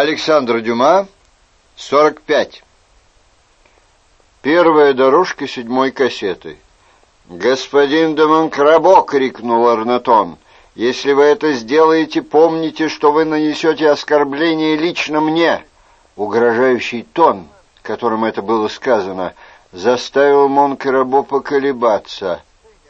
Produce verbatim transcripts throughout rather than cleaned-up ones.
Александр Дюма, сорок пять. Первая дорожка седьмой кассеты. «Господин де Монкрабо!» — крикнул Эрнатон. «Если вы это сделаете, помните, что вы нанесете оскорбление лично мне!» Угрожающий тон, которым это было сказано, заставил Монкрабо поколебаться.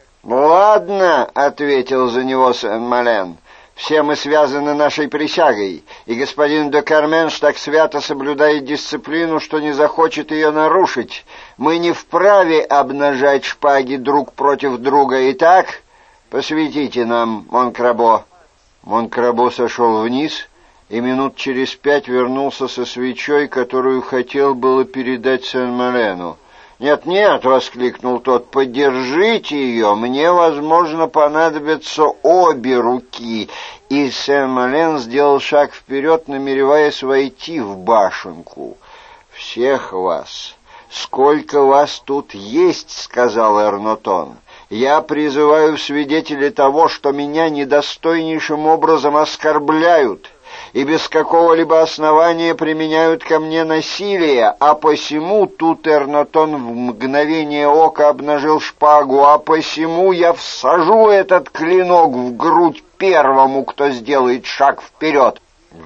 «Ладно», — ответил за него Сен-Мален. «Все мы связаны нашей присягой, и господин де Карменш так свято соблюдает дисциплину, что не захочет ее нарушить. Мы не вправе обнажать шпаги друг против друга. Итак, посветите нам, Монкрабо». Монкрабо сошел вниз и минут через пять вернулся со свечой, которую хотел было передать Сен-Малену. «Нет-нет», — воскликнул тот, — «подержите ее, мне, возможно, понадобятся обе руки». И Сен-Мален сделал шаг вперед, намереваясь войти в башенку. «Всех вас, сколько вас тут есть», — сказал Эрнатон, — «я призываю в свидетели того, что меня недостойнейшим образом оскорбляют и без какого-либо основания применяют ко мне насилие, а посему...» Тут Эрнатон в мгновение ока обнажил шпагу. «А посему я всажу этот клинок в грудь первому, кто сделает шаг вперед».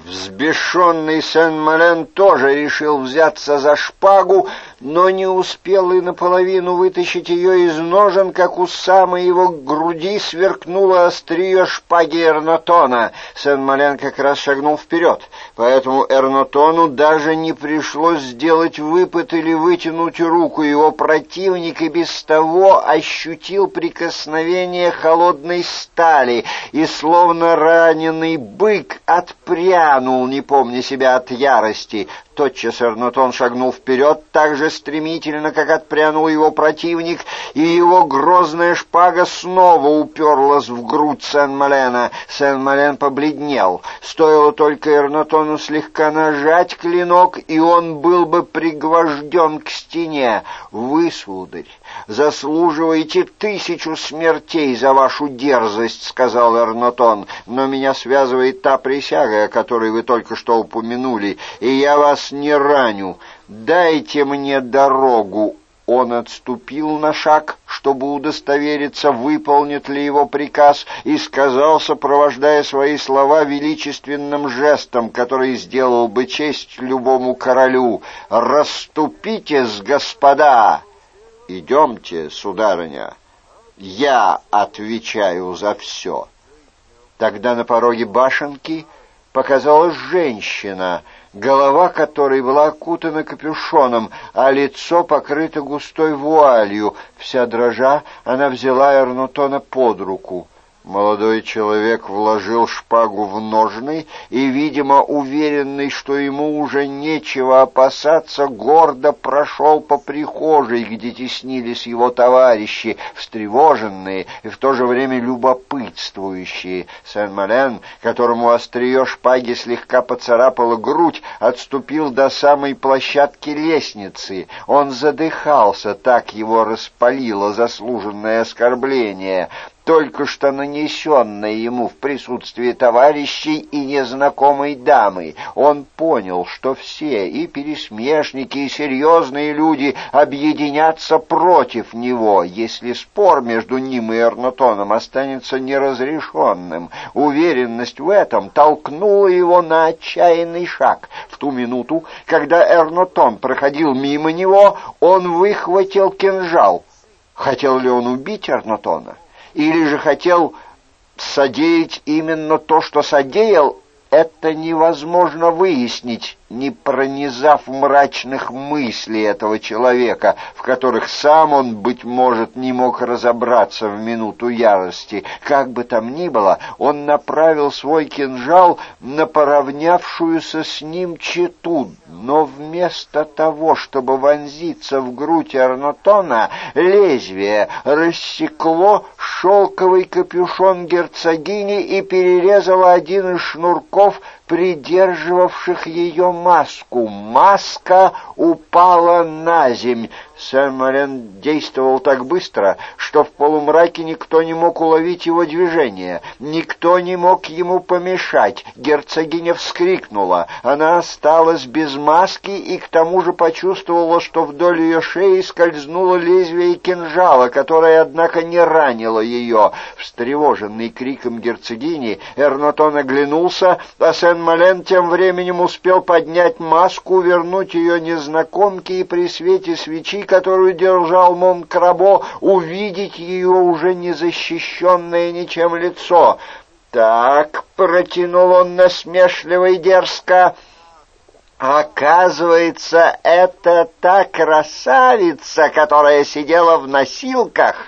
Взбешенный Сен-Мален тоже решил взяться за шпагу, но не успел и наполовину вытащить ее из ножен, как у самой его груди сверкнуло острие шпаги Эрнатона. Сен-Мален как раз шагнул вперед, поэтому Эрнатону даже не пришлось сделать выпад или вытянуть руку. Его противник и без того ощутил прикосновение холодной стали и, словно раненый бык, отпрянул, не помня себя от ярости. Тотчас Эрнатон шагнул вперед так же стремительно, как отпрянул его противник, и его грозная шпага снова уперлась в грудь Сен-Малена. Сен-Мален побледнел. Стоило только Эрнатону слегка нажать клинок, и он был бы пригвожден к стене. «Вы, сударь, заслуживаете тысячу смертей за вашу дерзость», — сказал Эрнатон, — «но меня связывает та присяга, о которой вы только что упомянули, и я вас не раню. Дайте мне дорогу». Он отступил на шаг, чтобы удостовериться, выполнит ли его приказ, и сказал, сопровождая свои слова величественным жестом, который сделал бы честь любому королю: «Расступитесь, господа!» «Идемте, сударыня, я отвечаю за все». Тогда на пороге башенки показалась женщина, голова которой была окутана капюшоном, а лицо покрыто густой вуалью. Вся дрожа, она взяла Эрнатона под руку. Молодой человек вложил шпагу в ножны и, видимо, уверенный, что ему уже нечего опасаться, гордо прошел по прихожей, где теснились его товарищи, встревоженные и в то же время любопытствующие. Сен-Мален, которому острие шпаги слегка поцарапало грудь, отступил до самой площадки лестницы. Он задыхался, так его распалило заслуженное оскорбление, только что нанесенное ему в присутствии товарищей и незнакомой дамы. Он понял, что все, и пересмешники, и серьезные люди, объединятся против него, если спор между ним и Эрнатоном останется неразрешенным. Уверенность в этом толкнула его на отчаянный шаг. В ту минуту, когда Эрнатон проходил мимо него, он выхватил кинжал. Хотел ли он убить Эрнатона? Или же хотел содеять именно то, что содеял, это невозможно выяснить, не пронизав мрачных мыслей этого человека, в которых сам он, быть может, не мог разобраться в минуту ярости. Как бы там ни было, он направил свой кинжал на поравнявшуюся с ним чету, но вместо того, чтобы вонзиться в грудь Эрнатона, лезвие рассекло шелковый капюшон герцогини и перерезало один из шнурков, придерживавших ее маску. Маска упала на земь. Сен-Мален действовал так быстро, что в полумраке никто не мог уловить его движение, никто не мог ему помешать. Герцогиня вскрикнула. Она осталась без маски и к тому же почувствовала, что вдоль ее шеи скользнуло лезвие кинжала, которое, однако, не ранило ее. Встревоженный криком герцогини, Эрнотон оглянулся, а Сен-Мален тем временем успел поднять маску, вернуть ее незнакомке и при свете свечи, которую держал Монкрабо, увидеть ее уже незащищенное ничем лицо. «Так», — протянул он насмешливо и дерзко, — «оказывается, это та красавица, которая сидела в носилках.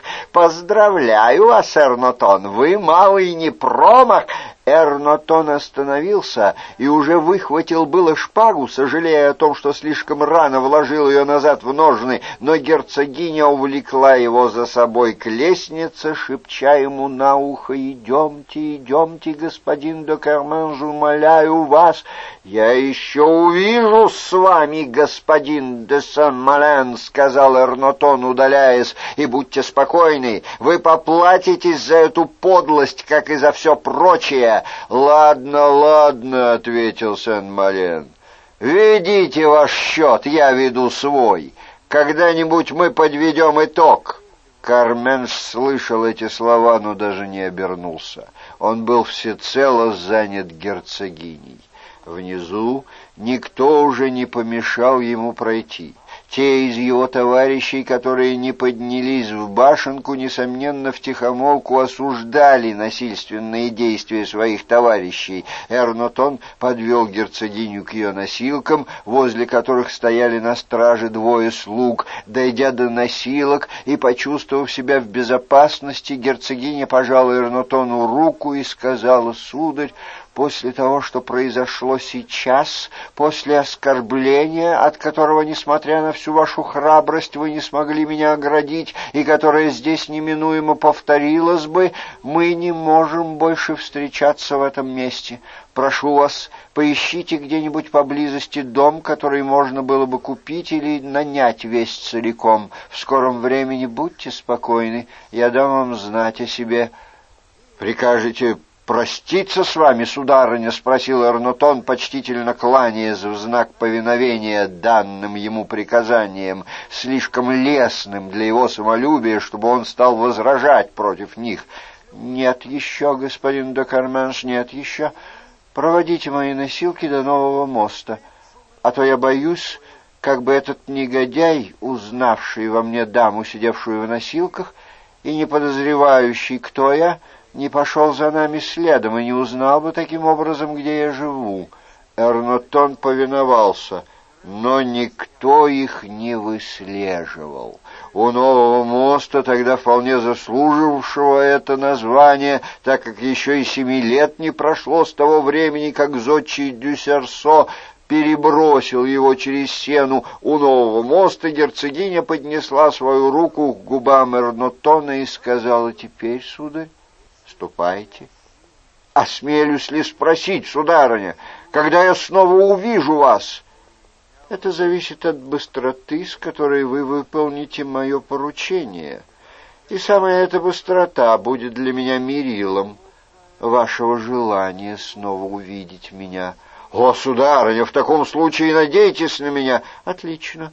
Поздравляю вас, Эрнотон, вы малый не промах». Эрнотон остановился и уже выхватил было шпагу, сожалея о том, что слишком рано вложил ее назад в ножны, но герцогиня увлекла его за собой к лестнице, шепча ему на ухо: «Идемте, идемте, господин де Керменш, умоляю вас». «Я еще увижу с вами, господин де Сен-Мален», — сказал Эрнотон, удаляясь, — «и будьте спокойны, вы поплатитесь за эту подлость, как и за все прочее». «Ладно, ладно», — ответил Сен-Мален. «Ведите ваш счет, я веду свой. Когда-нибудь мы подведем итог». Керменш слышал эти слова, но даже не обернулся. Он был всецело занят герцогиней. Внизу никто уже не помешал ему пройти. Те из его товарищей, которые не поднялись в башенку, несомненно, втихомолку осуждали насильственные действия своих товарищей. Эрнотон подвел герцогиню к ее носилкам, возле которых стояли на страже двое слуг. Дойдя до носилок и почувствовав себя в безопасности, герцогиня пожала Эрнотону руку и сказала: «Сударь, после того, что произошло сейчас, после оскорбления, от которого, несмотря на всю вашу храбрость, вы не смогли меня оградить, и которое здесь неминуемо повторилось бы, мы не можем больше встречаться в этом месте. Прошу вас, поищите где-нибудь поблизости дом, который можно было бы купить или нанять весь целиком. В скором времени будьте спокойны, я дам вам знать о себе». «Прикажете проститься с вами, сударыня?» — спросил Эрнотон, почтительно кланяясь в знак повиновения данным ему приказаниям, слишком лестным для его самолюбия, чтобы он стал возражать против них. «Нет еще, господин де Керменш, нет еще. Проводите мои носилки до нового моста, а то я боюсь, как бы этот негодяй, узнавший во мне даму, сидевшую в носилках, и не подозревающий, кто я, не пошел за нами следом и не узнал бы таким образом, где я живу». Эрнотон повиновался, но никто их не выслеживал. У нового моста, тогда вполне заслуживавшего это название, так как еще и семи лет не прошло с того времени, как зодчий Дюсерсо перебросил его через сену, у нового моста герцогиня поднесла свою руку к губам Эрнотона и сказала: «Теперь, сударь, ступайте». «Осмелюсь ли спросить, сударыня, когда я снова увижу вас?» «Это зависит от быстроты, с которой вы выполните мое поручение. И самая эта быстрота будет для меня мерилом вашего желания снова увидеть меня». «О, сударыня, в таком случае надейтесь на меня». «Отлично.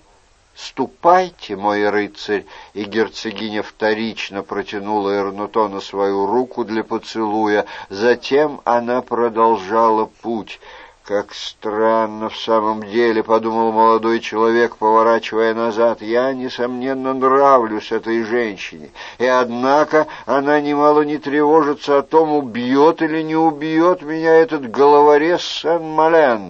Ступайте, мой рыцарь». И герцогиня вторично протянула Эрнотону свою руку для поцелуя. Затем она продолжала путь. «Как странно в самом деле», — подумал молодой человек, поворачивая назад, — «я, несомненно, нравлюсь этой женщине, и однако она немало не тревожится о том, убьет или не убьет меня этот головорез Сен-Мален».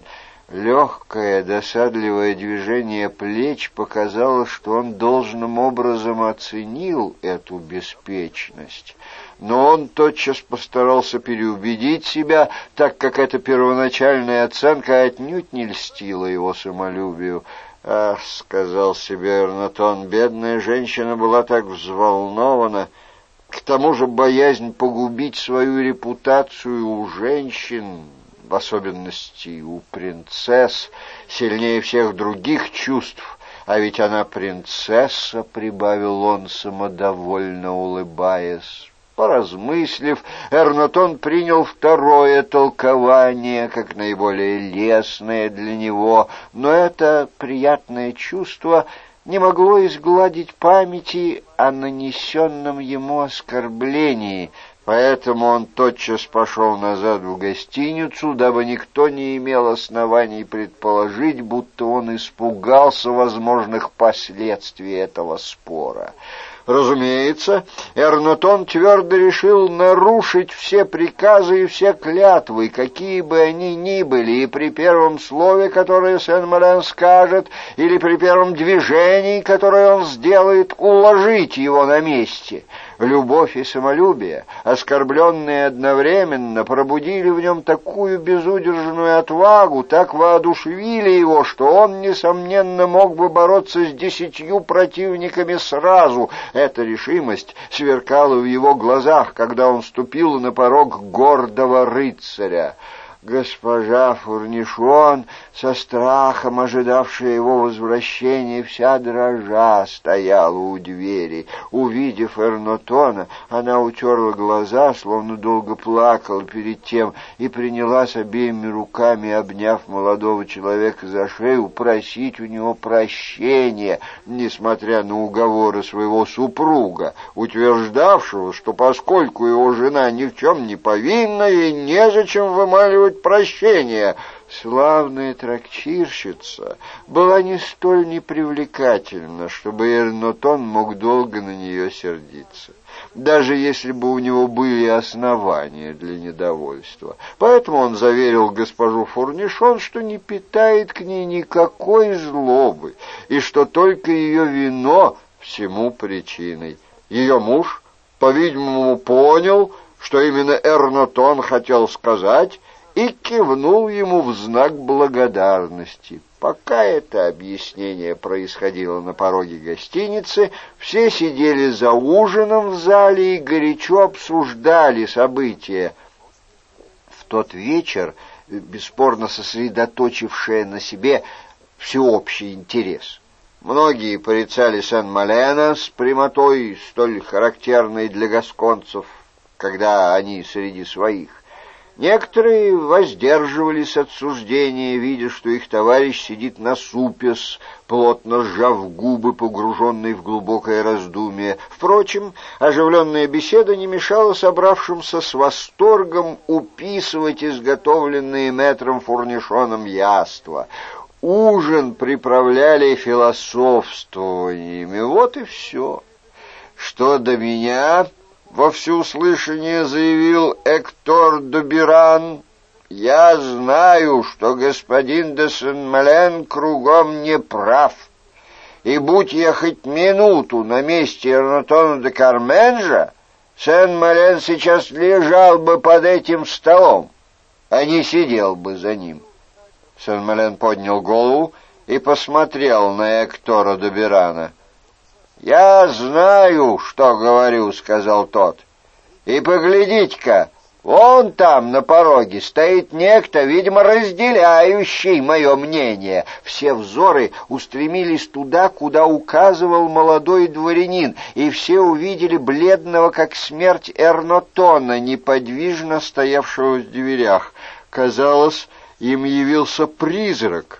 Легкое, досадливое движение плеч показало, что он должным образом оценил эту беспечность. Но он тотчас постарался переубедить себя, так как эта первоначальная оценка отнюдь не льстила его самолюбию. «Ах», — сказал себе Эрнотон, — «бедная женщина была так взволнована. К тому же боязнь погубить свою репутацию у женщин, в особенности у принцесс, сильнее всех других чувств. А ведь она принцесса, — прибавил он, самодовольно улыбаясь. Поразмыслив, Эрнотон принял второе толкование, как наиболее лестное для него, но это приятное чувство не могло изгладить памяти о нанесенном ему оскорблении, поэтому он тотчас пошел назад в гостиницу, дабы никто не имел оснований предположить, будто он испугался возможных последствий этого спора. Разумеется, Эрнотон твердо решил нарушить все приказы и все клятвы, какие бы они ни были, и при первом слове, которое Сен-Мален скажет, или при первом движении, которое он сделает, уложить его на месте. Любовь и самолюбие, оскорбленные одновременно, пробудили в нем такую безудержную отвагу, так воодушевили его, что он, несомненно, мог бы бороться с десятью противниками сразу. Эта решимость сверкала в его глазах, когда он ступил на порог гордого рыцаря. Госпожа Фурнишон, со страхом ожидавшая его возвращения, вся дрожа стояла у двери. Увидев Эрнотона, она утерла глаза, словно долго плакала перед тем, и принялась обеими руками, обняв молодого человека за шею, просить у него прощения, несмотря на уговоры своего супруга, утверждавшего, что поскольку его жена ни в чем не повинна, ей незачем вымаливать прощения. Славная трактирщица была не столь непривлекательна, чтобы Эрнотон мог долго на нее сердиться, даже если бы у него были основания для недовольства. Поэтому он заверил госпожу Фурнишон, что не питает к ней никакой злобы, и что только ее вино всему причиной. Ее муж, по-видимому, понял, что именно Эрнотон хотел сказать, и кивнул ему в знак благодарности. Пока это объяснение происходило на пороге гостиницы, все сидели за ужином в зале и горячо обсуждали события. В тот вечер, бесспорно сосредоточившее на себе всеобщий интерес, многие порицали Сен-Малена с прямотой, столь характерной для гасконцев, когда они среди своих. Некоторые воздерживались от суждения, видя, что их товарищ сидит насупясь, плотно сжав губы, погруженный в глубокое раздумье. Впрочем, оживленная беседа не мешала собравшимся с восторгом уписывать изготовленные мэтром Фурнишоном яства. Ужин приправляли философствованиями. Вот и все. Что до меня, во всеуслышание заявил Эктор де Биран, я знаю, что господин де Сен-Мален кругом не прав, и будь я хоть минуту на месте Эрнотона де Карменжа, Сен-Мален сейчас лежал бы под этим столом, а не сидел бы за ним. Сен-Мален поднял голову и посмотрел на Эктора де Бирана. «Я знаю, что говорю», — сказал тот. «И поглядите-ка, вон там на пороге стоит некто, видимо, разделяющий мое мнение». Все взоры устремились туда, куда указывал молодой дворянин, и все увидели бледного, как смерть, Эрнотона, неподвижно стоявшего в дверях. Казалось, им явился призрак,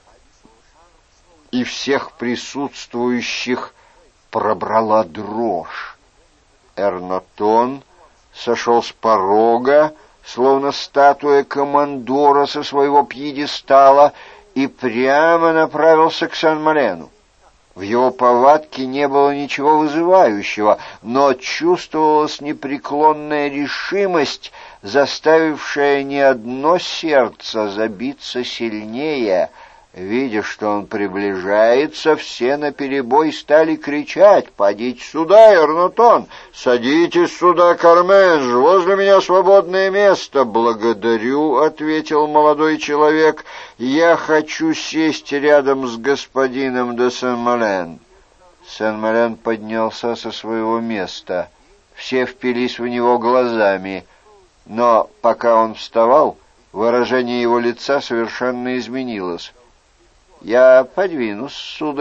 и всех присутствующих пробрала дрожь. Эрнотон сошел с порога, словно статуя командора со своего пьедестала, и прямо направился к Сен-Малену. В его повадке не было ничего вызывающего, но чувствовалась непреклонная решимость, заставившая не одно сердце забиться сильнее. Видя, что он приближается, все наперебой стали кричать: «Подите сюда, Эрнотон! Садитесь сюда, Карменж! Возле меня свободное место!» «Благодарю», — ответил молодой человек, — «я хочу сесть рядом с господином де Сен-Мален». Сен-Мален поднялся со своего места. Все впились в него глазами, но пока он вставал, выражение его лица совершенно изменилось. «Я подвинусь, сударь», —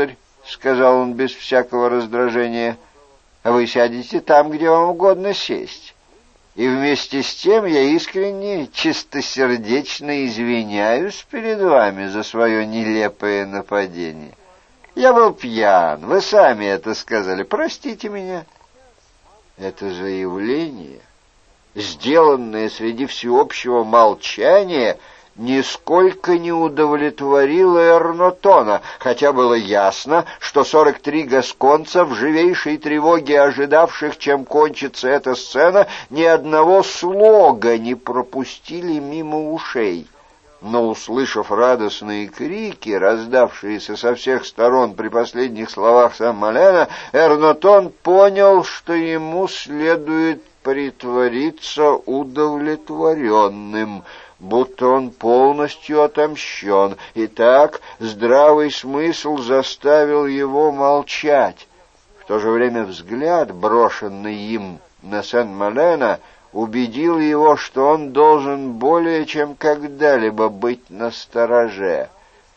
— сказал он без всякого раздражения, — вы сядете там, где вам угодно сесть. И вместе с тем я искренне, чистосердечно извиняюсь перед вами за свое нелепое нападение. Я был пьян, вы сами это сказали, простите меня. Это заявление, сделанное среди всеобщего молчания, нисколько не удовлетворило Эрнотона, хотя было ясно, что сорок три гасконца в живейшей тревоге, ожидавших, чем кончится эта сцена, ни одного слога не пропустили мимо ушей. Но, услышав радостные крики, раздавшиеся со всех сторон при последних словах Сен-Малена, Эрнотон понял, что ему следует притвориться удовлетворенным, будто он полностью отомщен. Итак, здравый смысл заставил его молчать. В то же время взгляд, брошенный им на Сен-Малена, убедил его, что он должен более чем когда-либо быть настороже.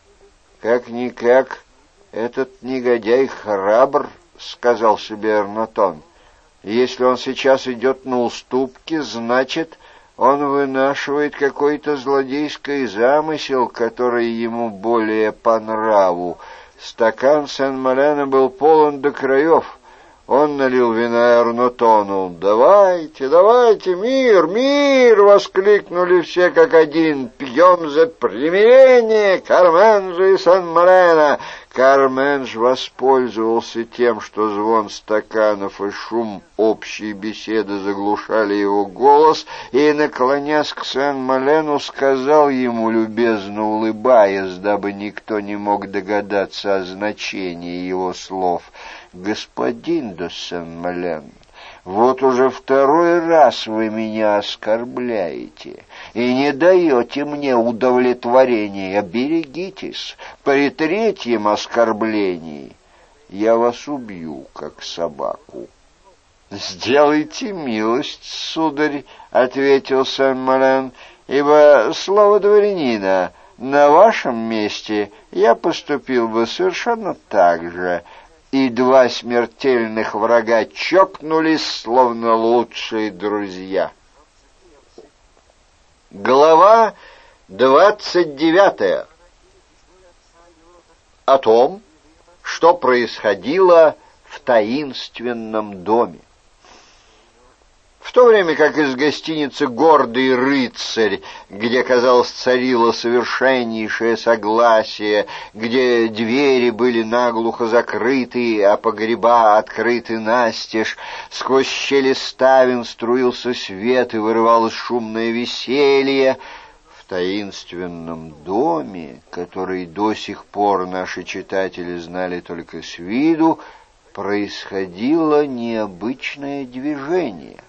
«Как-никак, этот негодяй храбр», — сказал себе Эрнотон. «Если он сейчас идет на уступки, значит, он вынашивает какой-то злодейский замысел, который ему более по нраву». Стакан Сен-Малена был полон до краев. Он налил вина Эрнотону. «Давайте, давайте, мир, мир!» — воскликнули все как один. «Пьем за примирение Карменджа и Сен-Малена!» Кармендж воспользовался тем, что звон стаканов и шум общей беседы заглушали его голос, и, наклонясь к Сен-Малену, сказал ему, любезно улыбаясь, дабы никто не мог догадаться о значении его слов: «Господин де Сен-Мален, вот уже второй раз вы меня оскорбляете и не даете мне удовлетворения. Берегитесь, при третьем оскорблении я вас убью, как собаку». «Сделайте милость, сударь», — ответил Сен-Мален, — «ибо слово дворянина, на вашем месте я поступил бы совершенно так же». И два смертельных врага чокнулись, словно лучшие друзья. Глава двадцать девятая. О том, что происходило в таинственном доме. В то время как из гостиницы «Гордый рыцарь», где, казалось, царило совершеннейшее согласие, где двери были наглухо закрыты, а погреба открыты настежь, сквозь щели ставен струился свет и вырывалось шумное веселье, в таинственном доме, который до сих пор наши читатели знали только с виду, происходило необычное движение.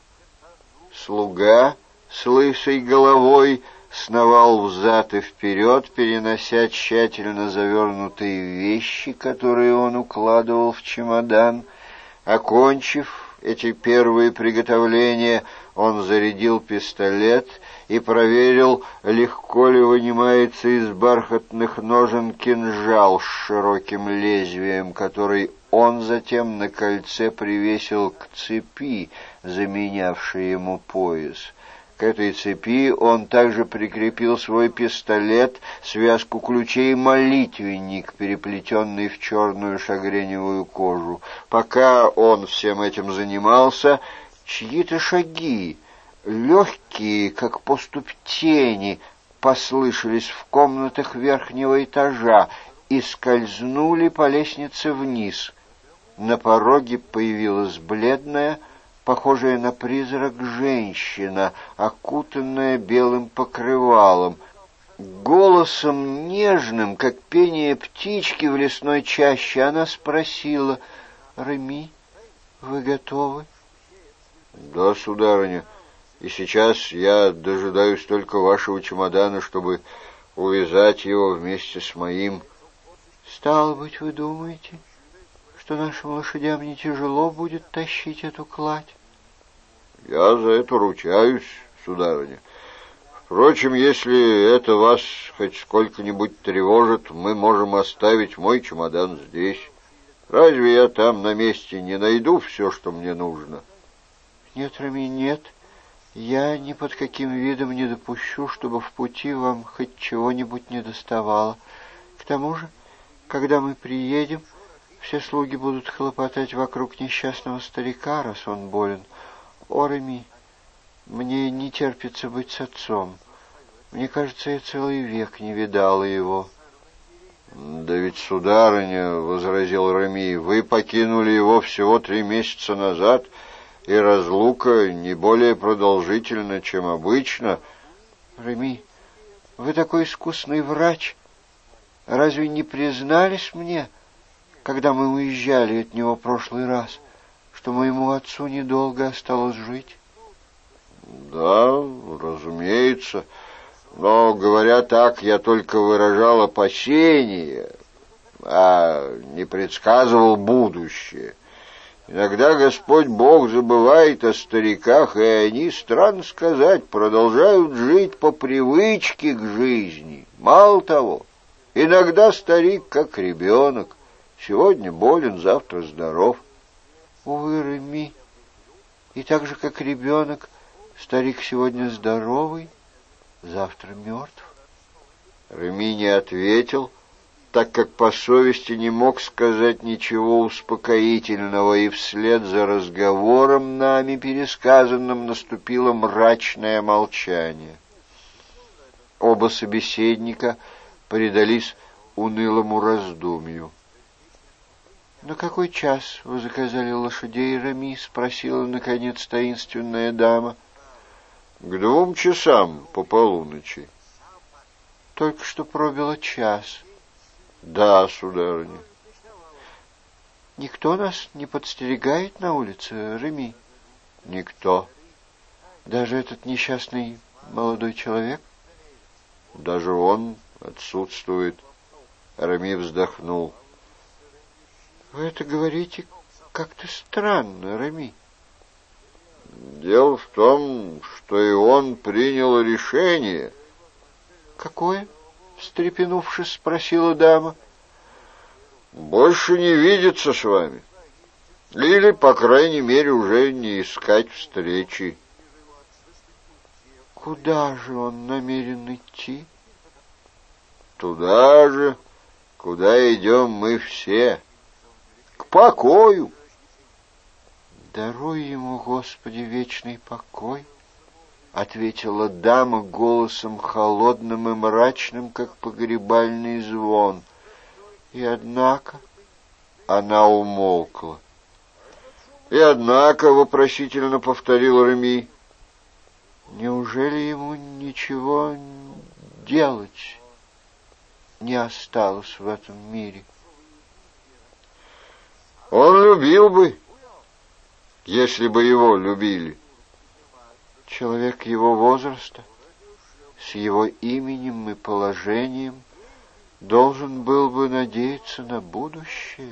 Слуга с лысой головой сновал взад и вперед, перенося тщательно завернутые вещи, которые он укладывал в чемодан. Окончив эти первые приготовления, он зарядил пистолет и проверил, легко ли вынимается из бархатных ножен кинжал с широким лезвием, который он затем на кольце привесил к цепи, заменявшей ему пояс. К этой цепи он также прикрепил свой пистолет, связку ключей и молитвенник, переплетенный в черную шагреневую кожу. Пока он всем этим занимался, чьи-то шаги, легкие, как поступь тени, послышались в комнатах верхнего этажа и скользнули по лестнице вниз. На пороге появилась бледная, похожая на призрак женщина, окутанная белым покрывалом. Голосом нежным, как пение птички в лесной чаще, она спросила: «Реми, вы готовы?» «Да, сударыня, и сейчас я дожидаюсь только вашего чемодана, чтобы увязать его вместе с моим». «Стало быть, вы думаете, что нашим лошадям не тяжело будет тащить эту кладь?» «Я за это ручаюсь, сударыня. Впрочем, если это вас хоть сколько-нибудь тревожит, мы можем оставить мой чемодан здесь». Разве я там на месте не найду все, что мне нужно? Нет, Реми, нет. Я ни под каким видом не допущу, чтобы в пути вам хоть чего-нибудь не доставало. К тому же, когда мы приедем, все слуги будут хлопотать вокруг несчастного старика, раз он болен. О, Реми, мне не терпится быть с отцом. Мне кажется, я целый век не видала его. Да ведь, сударыня, — возразил Реми, — вы покинули его всего три месяца назад, и разлука не более продолжительна, чем обычно. Реми, вы такой искусный врач. Разве не признались мне, когда мы уезжали от него в прошлый раз, что моему отцу недолго осталось жить? Да, разумеется. Но, говоря так, я только выражал опасения, а не предсказывал будущее. Иногда Господь Бог забывает о стариках, и они, странно сказать, продолжают жить по привычке к жизни. Мало того, иногда старик как ребенок, сегодня болен, завтра здоров. Увы, Реми, и так же, как ребенок, старик сегодня здоровый, завтра мертв. Реми не ответил, так как по совести не мог сказать ничего успокоительного, и вслед за разговором, нами пересказанным, наступило мрачное молчание. Оба собеседника предались унылому раздумью. — На какой час вы заказали лошадей, Реми? — спросила, наконец, таинственная дама. — К двум часам по полуночи. — Только что пробило час. — Да, сударыня. — Никто нас не подстерегает на улице, Реми? — Никто. — Даже этот несчастный молодой человек? — Даже он отсутствует. Реми вздохнул. — Вы это говорите как-то странно, Реми. — Дело в том, что и он принял решение. — Какое? — встрепенувшись, спросила дама. — Больше не видеться с вами. Или, по крайней мере, уже не искать встречи. — Куда же он намерен идти? — Туда же, куда идем мы все. К покою. — Даруй ему, Господи, вечный покой, — ответила дама голосом холодным и мрачным, как погребальный звон. И однако она умолкла. — И однако, — вопросительно повторил Реми, — неужели ему ничего делать не осталось в этом мире? — Он любил бы, если бы его любили. Человек его возраста, с его именем и положением, должен был бы надеяться на будущее.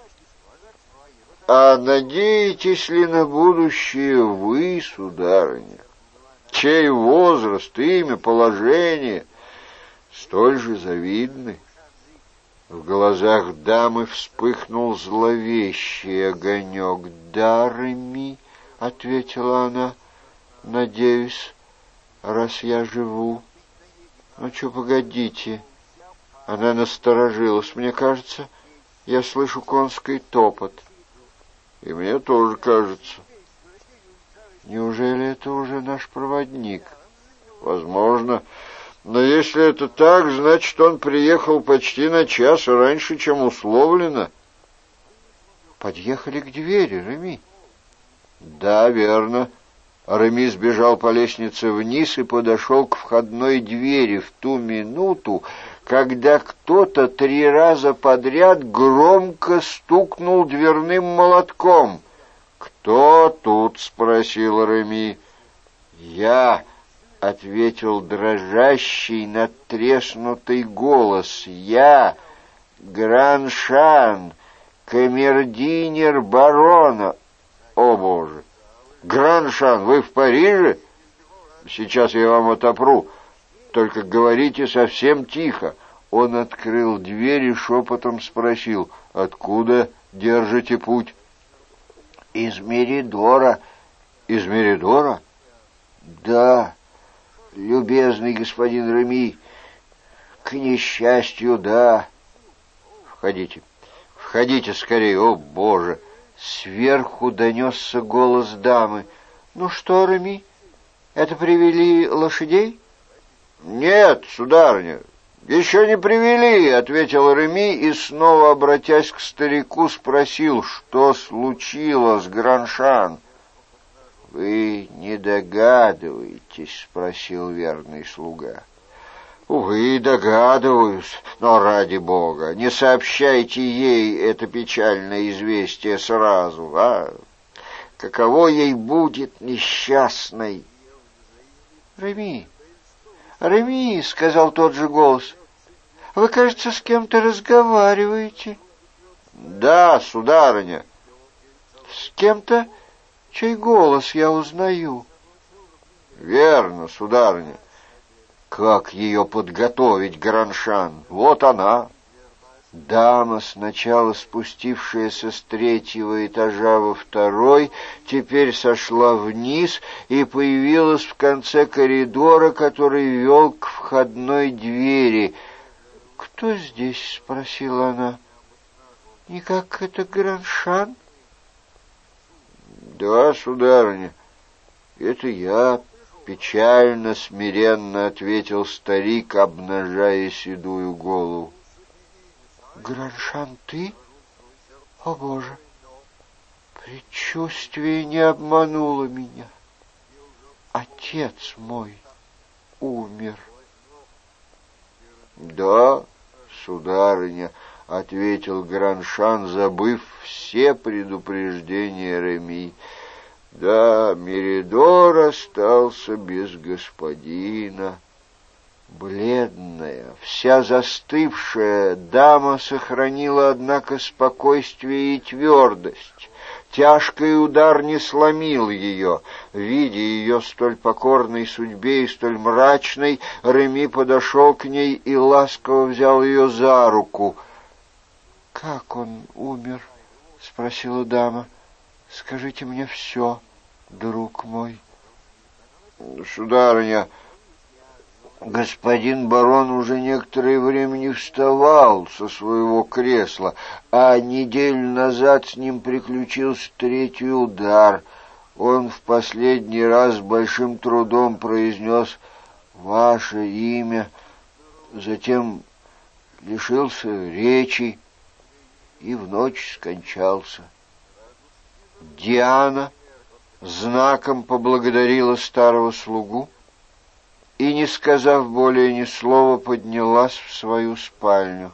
А надеетесь ли на будущее вы, сударыня, чей возраст, имя, положение столь же завидны? В глазах дамы вспыхнул зловещий огонек. — Да, Реми, — ответила она, — надеюсь, раз я живу. Ну, что, погодите. Она насторожилась. Мне кажется, я слышу конский топот. И мне тоже кажется. Неужели это уже наш проводник? Возможно. Но если это так, значит, он приехал почти на час раньше, чем условлено. Подъехали к двери, Реми. Да, верно. Реми сбежал по лестнице вниз и подошел к входной двери в ту минуту, когда кто-то три раза подряд громко стукнул дверным молотком. «Кто тут?» — спросил Реми. «Я», — ответил дрожащий, надтреснутый голос. «Я, Граншан, камердинер барона». «О, Боже! Граншан, вы в Париже? Сейчас я вам отопру. Только говорите совсем тихо». Он открыл дверь и шепотом спросил: «Откуда держите путь? Из Меридора. Из Меридора? Да, любезный господин Реми, к несчастью, да. Входите, входите скорее, о Боже! Сверху донесся голос дамы. Ну что, Реми, это привели лошадей? Нет, сударыня, еще не привели, ответил Реми и, снова обратясь к старику, спросил, что случилось, Граншан. Вы не догадываетесь, спросил верный слуга. Увы, догадываюсь, но ради бога, не сообщайте ей это печальное известие сразу, а? Каково ей будет несчастной? Реми, Реми, сказал тот же голос, вы, кажется, с кем-то разговариваете. Да, сударыня. С кем-то, чей голос я узнаю. Верно, сударыня. Как ее подготовить, Граншан? Вот она. Дама, сначала спустившаяся с третьего этажа во второй, теперь сошла вниз и появилась в конце коридора, который вел к входной двери. «Кто здесь?» — спросила она. «Никак это Граншан?» «Да, сударыня, это я», — печально, смиренно ответил старик, обнажая седую голову. «Граншан, ты? О, Боже! Предчувствие не обмануло меня. Отец мой умер». «Да, сударыня», — ответил Граншан, забыв все предупреждения Реми. «Да, Меридор остался без господина». Бледная, вся застывшая, дама сохранила, однако, спокойствие и твердость. Тяжкий удар не сломил ее. Видя ее столь покорной судьбе и столь мрачной, Реми подошел к ней и ласково взял ее за руку. «Как он умер?» — спросила дама. «Скажите мне все, друг мой». «Сударыня, господин барон уже некоторое время не вставал со своего кресла, а неделю назад с ним приключился третий удар. Он в последний раз с большим трудом произнес ваше имя, затем лишился речи и в ночь скончался». Диана знаком поблагодарила старого слугу и, не сказав более ни слова, поднялась в свою спальню.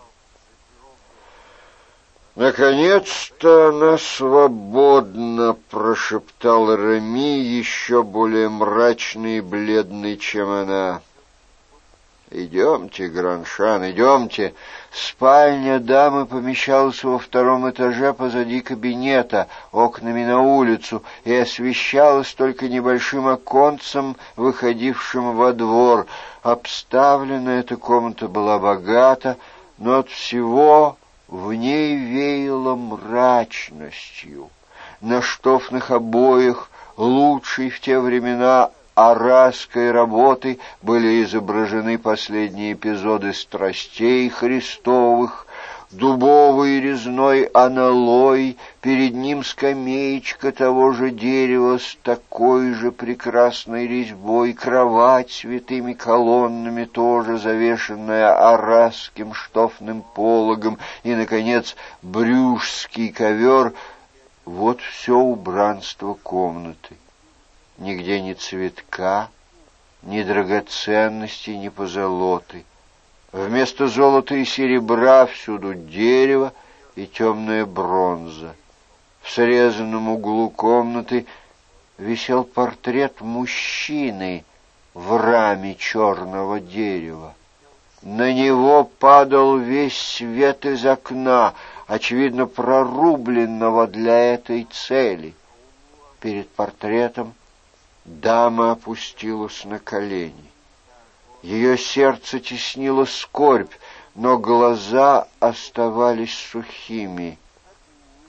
«Наконец-то она свободна», — прошептал Реми, еще более мрачный и бледный, чем она. «Идемте, Граншан, идемте». Спальня дамы помещалась во втором этаже позади кабинета, окнами на улицу, и освещалась только небольшим оконцем, выходившим во двор. Обставлена эта комната была богата, но от всего в ней веяло мрачностью. На штофных обоях, лучшей в те времена арасской работы, были изображены последние эпизоды страстей Христовых, дубовый резной аналой, перед ним скамеечка того же дерева с такой же прекрасной резьбой, кровать с витыми колоннами, тоже завешенная арасским штофным пологом, и, наконец, брюшский ковер. Вот все убранство комнаты. Нигде ни цветка, ни драгоценностей, ни позолоты. Вместо золота и серебра всюду дерево и темная бронза. В срезанном углу комнаты висел портрет мужчины в раме черного дерева. На него падал весь свет из окна, очевидно, прорубленного для этой цели. Перед портретом дама опустилась на колени. Ее сердце теснило скорбь, но глаза оставались сухими.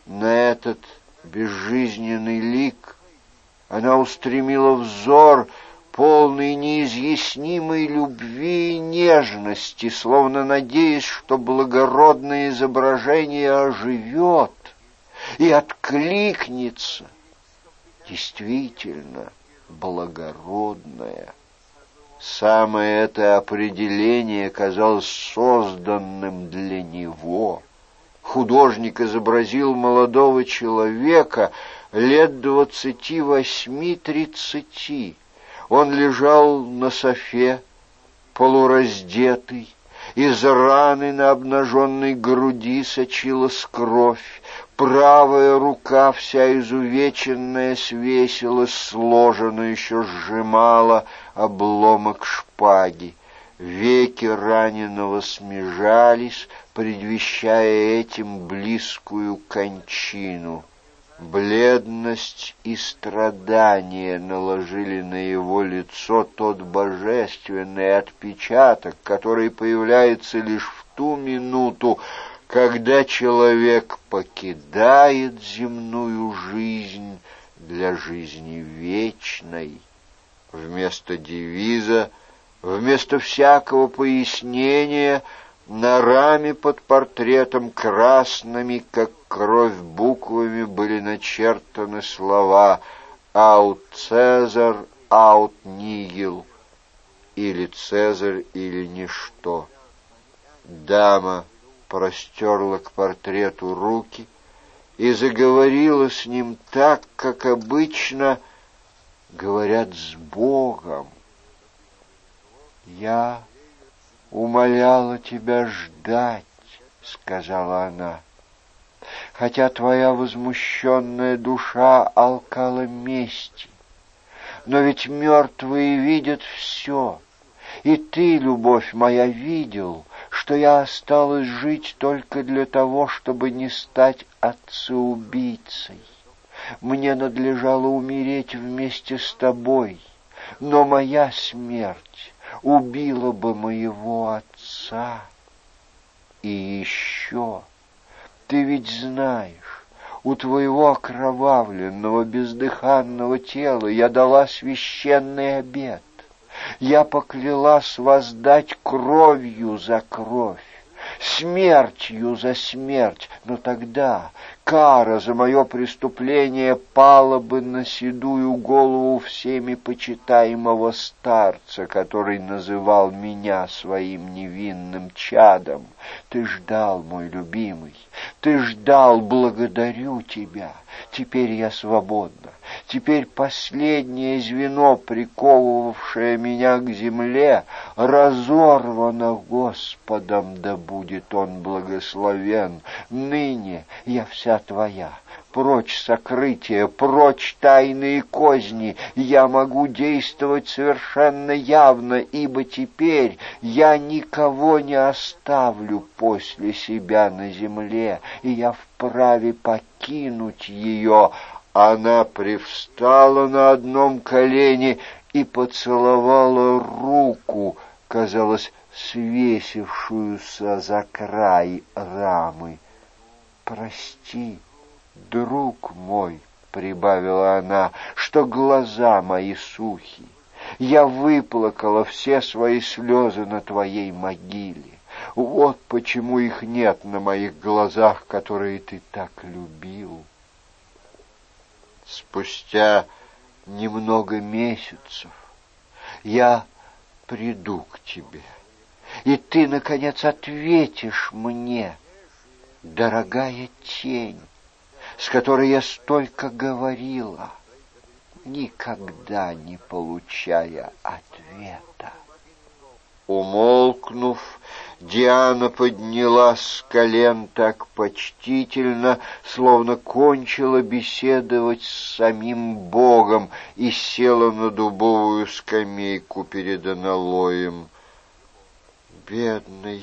на этот безжизненный лик, она устремила взор, полный неизъяснимой любви и нежности, словно надеясь, что благородное изображение оживет и откликнется. Действительно благородное. Самое это определение казалось созданным для него. Художник изобразил молодого человека лет двадцати восьми-тридцати. Он лежал на софе, полураздетый, из раны на обнаженной груди сочилась кровь, правая рука, вся изувеченная, свесилась, сложена еще сжимала обломок шпаги. Веки раненого смежались, предвещая этим близкую кончину. Бледность и страдание наложили на его лицо тот божественный отпечаток, который появляется лишь в ту минуту, когда человек покидает земную жизнь для жизни вечной. Вместо девиза, вместо всякого пояснения, на раме под портретом красными, как кровь, буквами были начертаны слова «Аут Цезарь, аут нигил» или «Цезарь, или ничто». Дама простерла к портрету руки и заговорила с ним так, как обычно говорят с Богом. «Я умоляла тебя ждать», — сказала она, «хотя твоя возмущенная душа алкала мести. Но ведь мертвые видят все, и ты, любовь моя, видел, что я осталась жить только для того, чтобы не стать отцеубийцей. Мне надлежало умереть вместе с тобой, но моя смерть убила бы моего отца. И еще, ты ведь знаешь, у твоего окровавленного бездыханного тела я дала священный обет. Я поклялась воздать кровью за кровь, смертью за смерть, но тогда кара за мое преступление пала бы на седую голову всеми почитаемого старца, который называл меня своим невинным чадом. Ты ждал, мой любимый, ты ждал, благодарю тебя. Теперь я свободна. Теперь последнее звено, приковывавшее меня к земле, разорвано Господом, да будет Он благословен. Ныне я вся твоя. Прочь сокрытие, прочь тайные козни. Я могу действовать совершенно явно, ибо теперь я никого не оставлю после себя на земле, и я вправе покинуть ее». Она привстала на одном колене и поцеловала руку, казалось, свесившуюся за край рамы. «Прости, друг мой», — прибавила она, — «что глаза мои сухи. Я выплакала все свои слезы на твоей могиле. Вот почему их нет на моих глазах, которые ты так любил». Спустя немного месяцев я приду к тебе, и ты, наконец, ответишь мне, дорогая тень, с которой я столько говорила, никогда не получая ответа. Умолкнув, Диана поднялась с колен так почтительно, словно кончила беседовать с самим Богом, и села на дубовую скамейку перед аналоем. «Бедный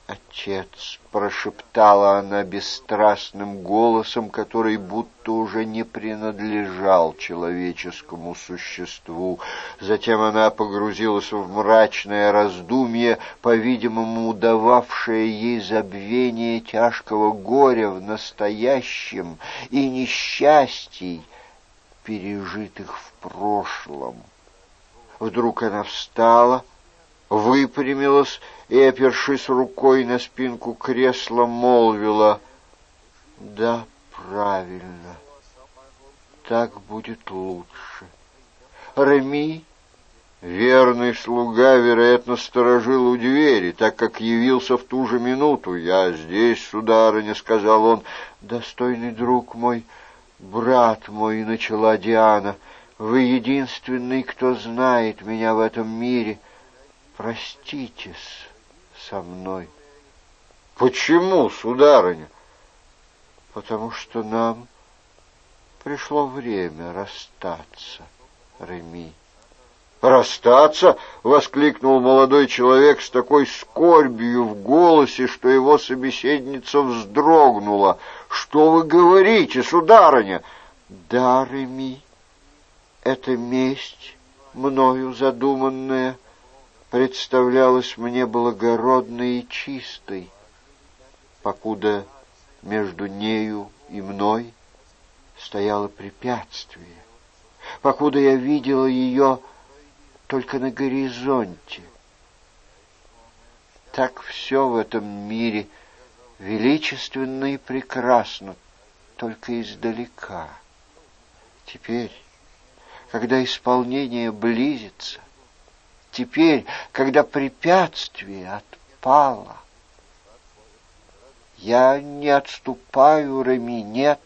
«Отец», — прошептала она бесстрастным голосом, который будто уже не принадлежал человеческому существу. Затем она погрузилась в мрачное раздумье, по-видимому, дававшее ей забвение тяжкого горя в настоящем и несчастий, пережитых в прошлом. Вдруг она встала, выпрямилась и, опершись рукой на спинку кресла, молвила: «Да, правильно, так будет лучше». Реми, верный слуга, вероятно, сторожил у двери, так как явился в ту же минуту. «Я здесь, сударыня», — сказал он. «Достойный друг мой, брат мой», — начала Диана, — «вы единственный, кто знает меня в этом мире. Проститесь со мной». «Почему, сударыня?» «Потому что нам пришло время расстаться, Реми». «Расстаться?» — воскликнул молодой человек с такой скорбью в голосе, что его собеседница вздрогнула. «Что вы говорите, сударыня?» «Да, Реми, эта месть, мною задуманная, представлялась мне благородной и чистой, покуда между нею и мной стояло препятствие, покуда я видела ее только на горизонте. Так все в этом мире величественно и прекрасно, только издалека. Теперь, когда исполнение близится, теперь, когда препятствие отпало, я не отступаю, Реми, нет,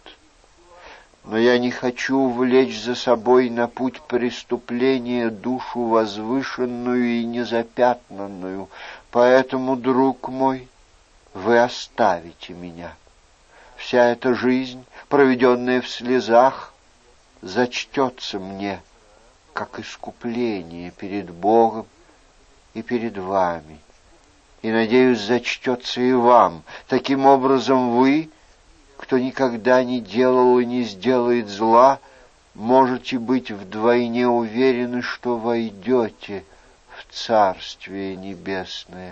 но я не хочу влечь за собой на путь преступления душу возвышенную и незапятнанную, поэтому, друг мой, вы оставите меня. Вся эта жизнь, проведенная в слезах, зачтется мне как искупление перед Богом и перед вами, и, надеюсь, зачтется и вам. Таким образом, вы, кто никогда не делал и не сделает зла, можете быть вдвойне уверены, что войдете в Царствие Небесное».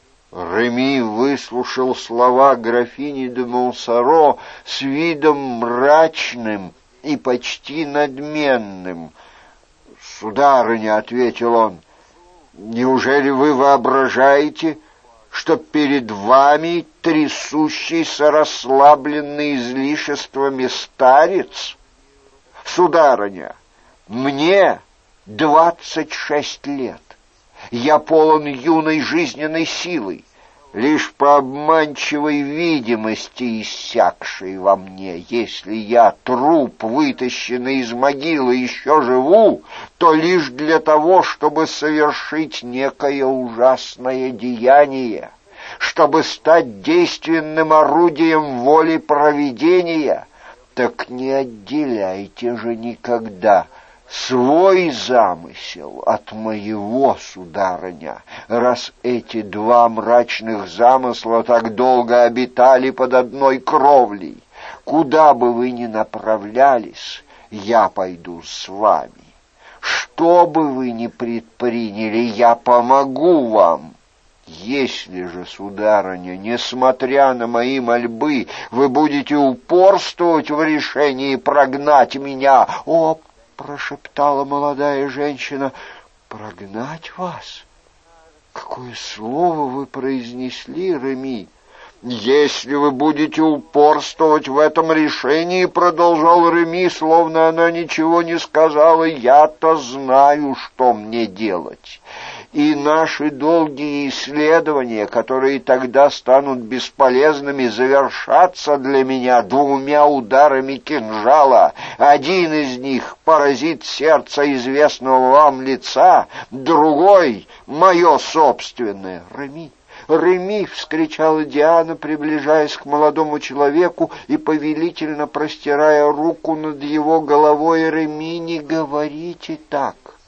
Реми выслушал слова графини де Монсоро с видом мрачным и почти надменным. «Сударыня», — ответил он, — «неужели вы воображаете, что перед вами трясущийся, расслабленный излишествами старец? Сударыня, мне двадцать шесть лет. Я полон юной жизненной силой, лишь по обманчивой видимости иссякшей во мне. Если я, труп, вытащенный из могилы, еще живу, то лишь для того, чтобы совершить некое ужасное деяние, чтобы стать действенным орудием воли провидения. Так не отделяйте же никогда свой замысел от моего, сударыня, раз эти два мрачных замысла так долго обитали под одной кровлей. Куда бы вы ни направлялись, я пойду с вами. Что бы вы ни предприняли, я помогу вам. Если же, сударыня, несмотря на мои мольбы, вы будете упорствовать в решении прогнать меня, о, — прошептала молодая женщина, — «прогнать вас? Какое слово вы произнесли, Реми!» «Если вы будете упорствовать в этом решении, — продолжал Реми, словно она ничего не сказала, — я-то знаю, что мне делать. И наши долгие исследования, которые тогда станут бесполезными, завершатся для меня двумя ударами кинжала. Один из них поразит сердце известного вам лица, другой — мое собственное». «Реми! Реми!» — вскричала Диана, приближаясь к молодому человеку и повелительно простирая руку над его головой. «Реми, не говорите так!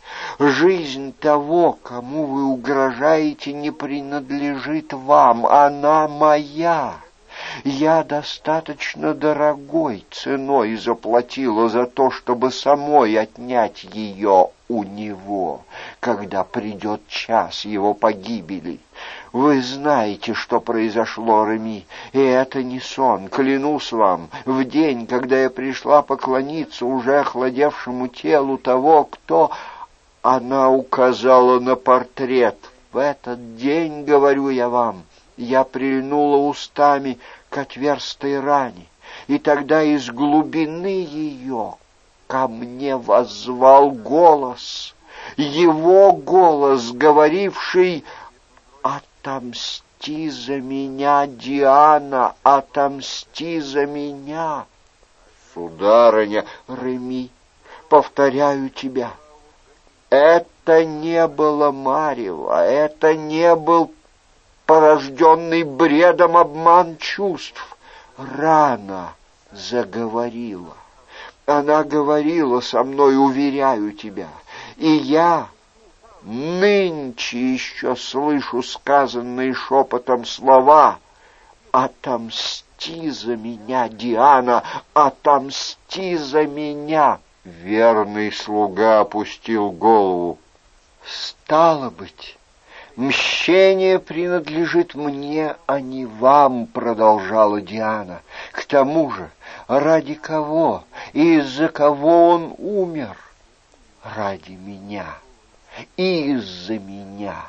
Жизнь того, кому вы угрожаете, не принадлежит вам, она моя. Я достаточно дорогой ценой заплатила за то, чтобы самой отнять ее у него, когда придет час его погибели. Вы знаете, что произошло, Реми, и это не сон. Клянусь вам, в день, когда я пришла поклониться уже охладевшему телу того, кто... Она указала на портрет. В этот день, говорю я вам, я прильнула устами к отверстой ране, и тогда из глубины ее ко мне воззвал голос, его голос, говоривший: «Отомсти за меня, Диана, отомсти за меня». Сударыня, Реми, повторяю тебя, это не было марево, это не был порожденный бредом обман чувств. Рана заговорила. Она говорила со мной, уверяю тебя, и я нынче еще слышу сказанные шепотом слова: «Отомсти за меня, Диана, отомсти за меня». Верный слуга опустил голову. «Стало быть, мщение принадлежит мне, а не вам», — продолжала Диана. «К тому же, ради кого и из-за кого он умер? Ради меня и из-за меня».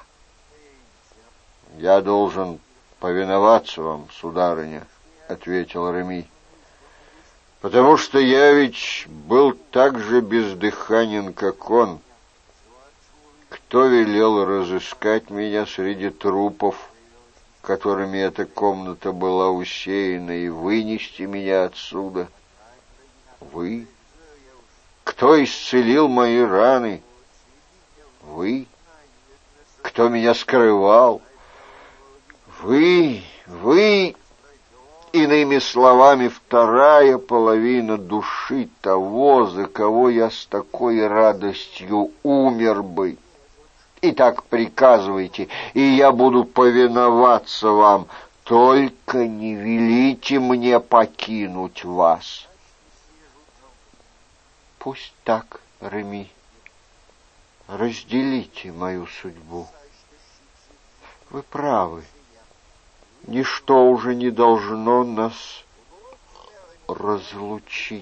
«Я должен повиноваться вам, сударыня», — ответил Реми, «потому что я ведь был так же бездыханен, как он. Кто велел разыскать меня среди трупов, которыми эта комната была усеяна, и вынести меня отсюда? Вы. Кто исцелил мои раны? Вы. Кто меня скрывал? Вы, вы... Иными словами, вторая половина души того, за кого я с такой радостью умер бы. Итак, приказывайте, и я буду повиноваться вам, только не велите мне покинуть вас». «Пусть так, Реми, разделите мою судьбу. Вы правы. Ничто уже не должно нас разлучить».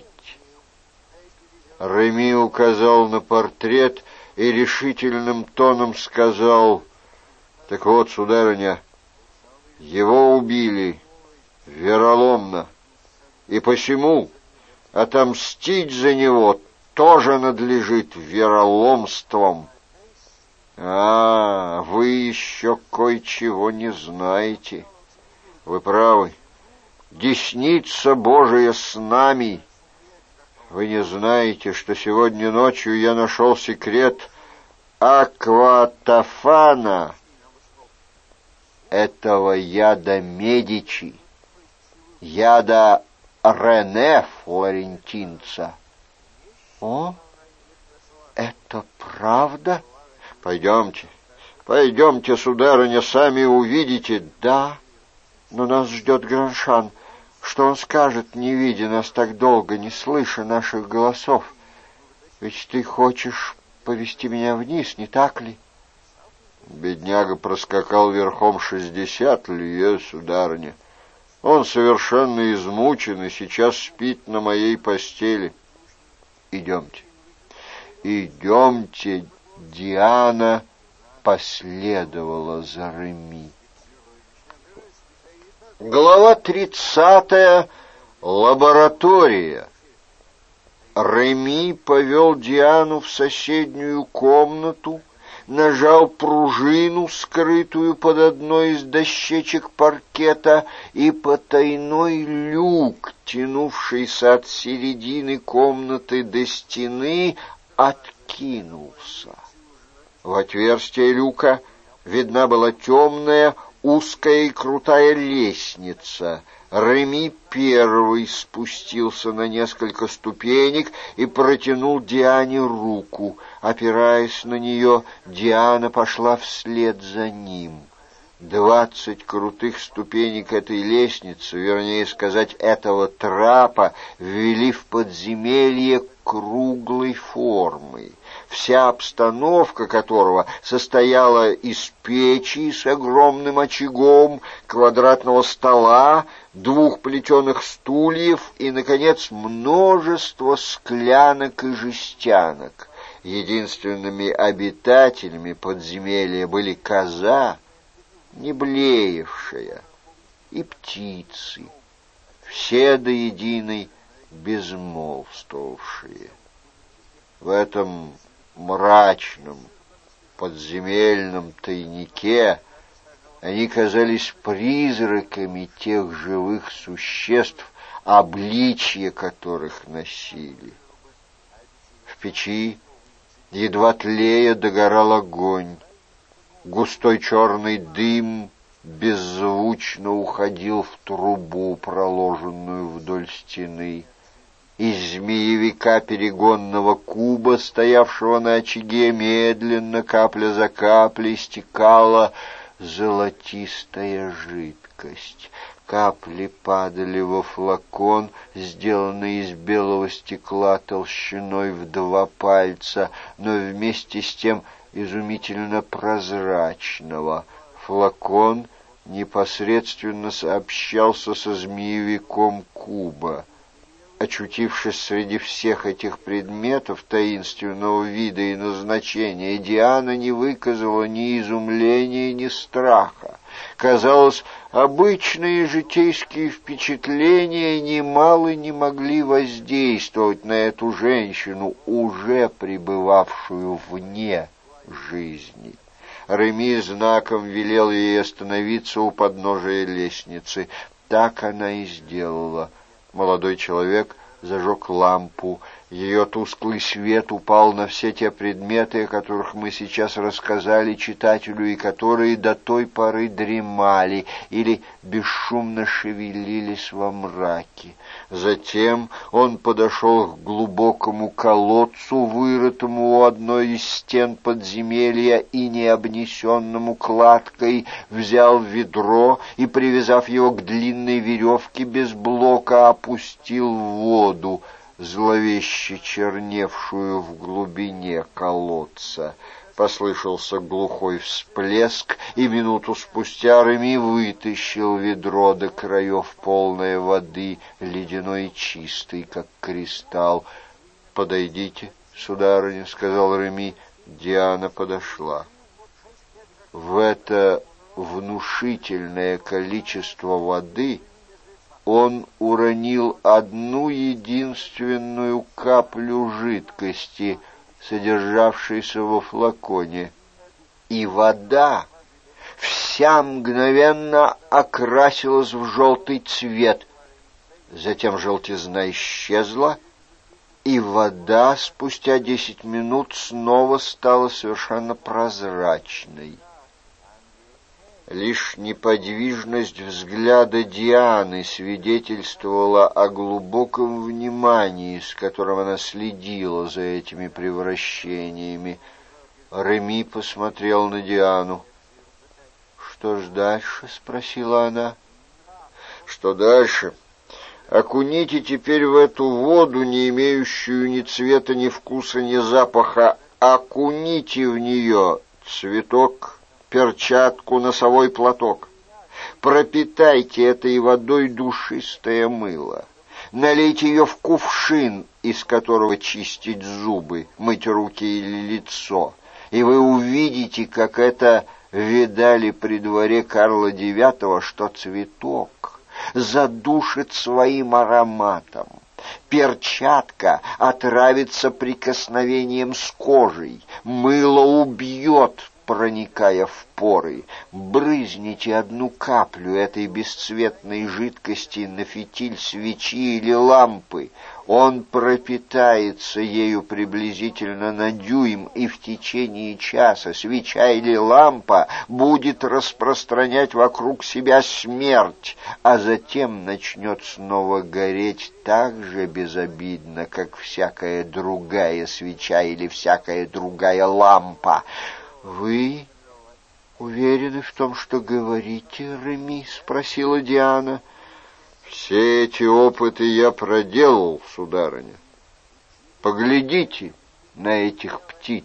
Реми указал на портрет и решительным тоном сказал: «Так вот, сударыня, его убили вероломно, и посему отомстить за него тоже надлежит вероломством». «А, вы еще кое-чего не знаете. Вы правы. Десница Божия с нами. Вы не знаете, что сегодня ночью я нашел секрет акватофана, этого яда Медичи, яда Рене Флорентинца». «О, это правда?» «Пойдемте, пойдемте, сударыня, сами увидите». «Да, но нас ждет Граншан. Что он скажет, не видя нас так долго, не слыша наших голосов? Ведь ты хочешь повести меня вниз, не так ли?» Бедняга проскакал верхом шестьдесят лье, сударыня. Он совершенно измучен и сейчас спит на моей постели. Идемте, идемте. Диана последовала за Реми. Глава тридцатая. Лаборатория. Реми повел Диану в соседнюю комнату, нажал пружину, скрытую под одной из дощечек паркета, и потайной люк, тянувшийся от середины комнаты до стены, откинулся. В отверстие люка видна была темная, узкая и крутая лестница. Реми первый спустился на несколько ступенек и протянул Диане руку. Опираясь на нее, Диана пошла вслед за ним. Двадцать крутых ступенек этой лестницы, вернее сказать, этого трапа, ввели в подземелье круглой формы, вся обстановка которого состояла из печи с огромным очагом, квадратного стола, двух плетеных стульев и, наконец, множество склянок и жестянок. Единственными обитателями подземелья были коза, не блеявшая, и птицы, все до единой безмолвствовавшие. В этом мрачном подземельном тайнике они казались призраками тех живых существ, обличье которых носили. В печи, едва тлея, догорал огонь. Густой черный дым беззвучно уходил в трубу, проложенную вдоль стены. Из змеевика перегонного куба, стоявшего на очаге, медленно, капля за каплей, стекала золотистая жидкость. Капли падали во флакон, сделанный из белого стекла толщиной в два пальца, но вместе с тем изумительно прозрачного. Флакон непосредственно сообщался со змеевиком куба. Очутившись среди всех этих предметов таинственного вида и назначения, Диана не выказала ни изумления, ни страха. Казалось, обычные житейские впечатления немало не могли воздействовать на эту женщину, уже пребывавшую вне жизни. Реми знаком велел ей остановиться у подножия лестницы. Так она и сделала. Молодой человек зажег лампу. Ее тусклый свет упал на все те предметы, о которых мы сейчас рассказали читателю, и которые до той поры дремали или бесшумно шевелились во мраке. Затем он подошел к глубокому колодцу, вырытому у одной из стен подземелья и не обнесенному кладкой, взял ведро и, привязав его к длинной веревке без блока, опустил в воду, зловеще черневшую в глубине колодца. Послышался глухой всплеск, и минуту спустя Реми вытащил ведро до краев, полное воды, ледяной и чистой, как кристалл. «Подойдите, сударыня», — сказал Реми. Диана подошла. В это внушительное количество воды он уронил одну единственную каплю жидкости, содержавшейся во флаконе, и вода вся мгновенно окрасилась в желтый цвет. Затем желтизна исчезла, и вода спустя десять минут снова стала совершенно прозрачной. Лишь неподвижность взгляда Дианы свидетельствовала о глубоком внимании, с которым она следила за этими превращениями. Реми посмотрел на Диану. «Что ж дальше?» — спросила она. «Что дальше? Окуните теперь в эту воду, не имеющую ни цвета, ни вкуса, ни запаха, окуните в нее цветок, перчатку, носовой платок. Пропитайте этой водой душистое мыло. Налейте ее в кувшин, из которого чистить зубы, мыть руки или лицо, и вы увидите, как это видали при дворе Карла девятого, что цветок задушит своим ароматом. Перчатка отравится прикосновением с кожей, мыло убьет проникая в поры. Брызните одну каплю этой бесцветной жидкости на фитиль свечи или лампы. Он пропитается ею приблизительно на дюйм, и в течение часа свеча или лампа будет распространять вокруг себя смерть, а затем начнет снова гореть так же безобидно, как всякая другая свеча или всякая другая лампа. «Вы уверены в том, что говорите, Реми?» — спросила Диана. «Все эти опыты я проделал, сударыня. Поглядите на этих птиц.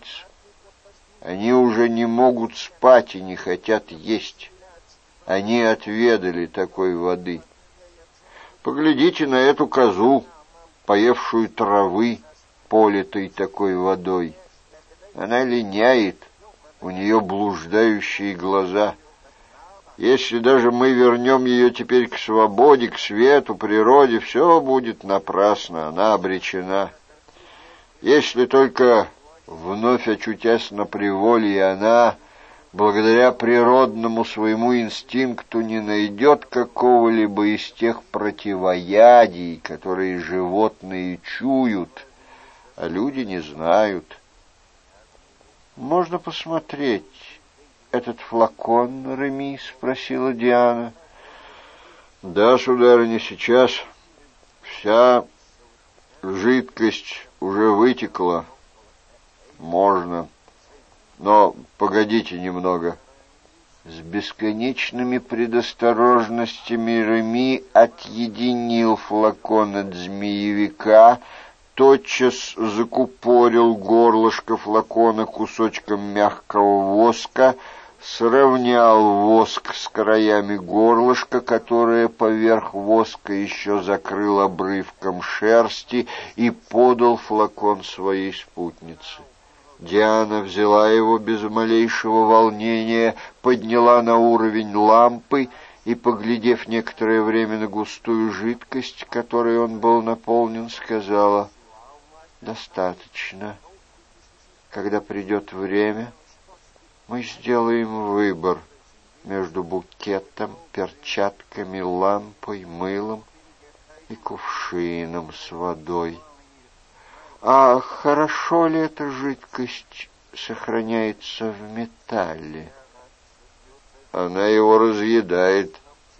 Они уже не могут спать и не хотят есть. Они отведали такой воды. Поглядите на эту козу, поевшую травы, политой такой водой. Она линяет, у нее блуждающие глаза. Если даже мы вернем ее теперь к свободе, к свету, природе, все будет напрасно, она обречена. Если только, вновь очутясь на приволье, она, благодаря природному своему инстинкту, не найдет какого-либо из тех противоядий, которые животные чуют, а люди не знают. «Можно посмотреть этот флакон, Реми?» — спросила Диана. «Да, сударыня, сейчас вся жидкость уже вытекла. Можно. Но погодите немного». С бесконечными предосторожностями Реми отъединил флакон от змеевика, тотчас закупорил горлышко флакона кусочком мягкого воска, сравнял воск с краями горлышка, которое поверх воска еще закрыл обрывком шерсти, и подал флакон своей спутнице. Диана взяла его без малейшего волнения, подняла на уровень лампы и, поглядев некоторое время на густую жидкость, которой он был наполнен, сказала: «Достаточно. Когда придет время, мы сделаем выбор между букетом, перчатками, лампой, мылом и кувшином с водой». «А хорошо ли эта жидкость сохраняется в металле?» «Она его разъедает».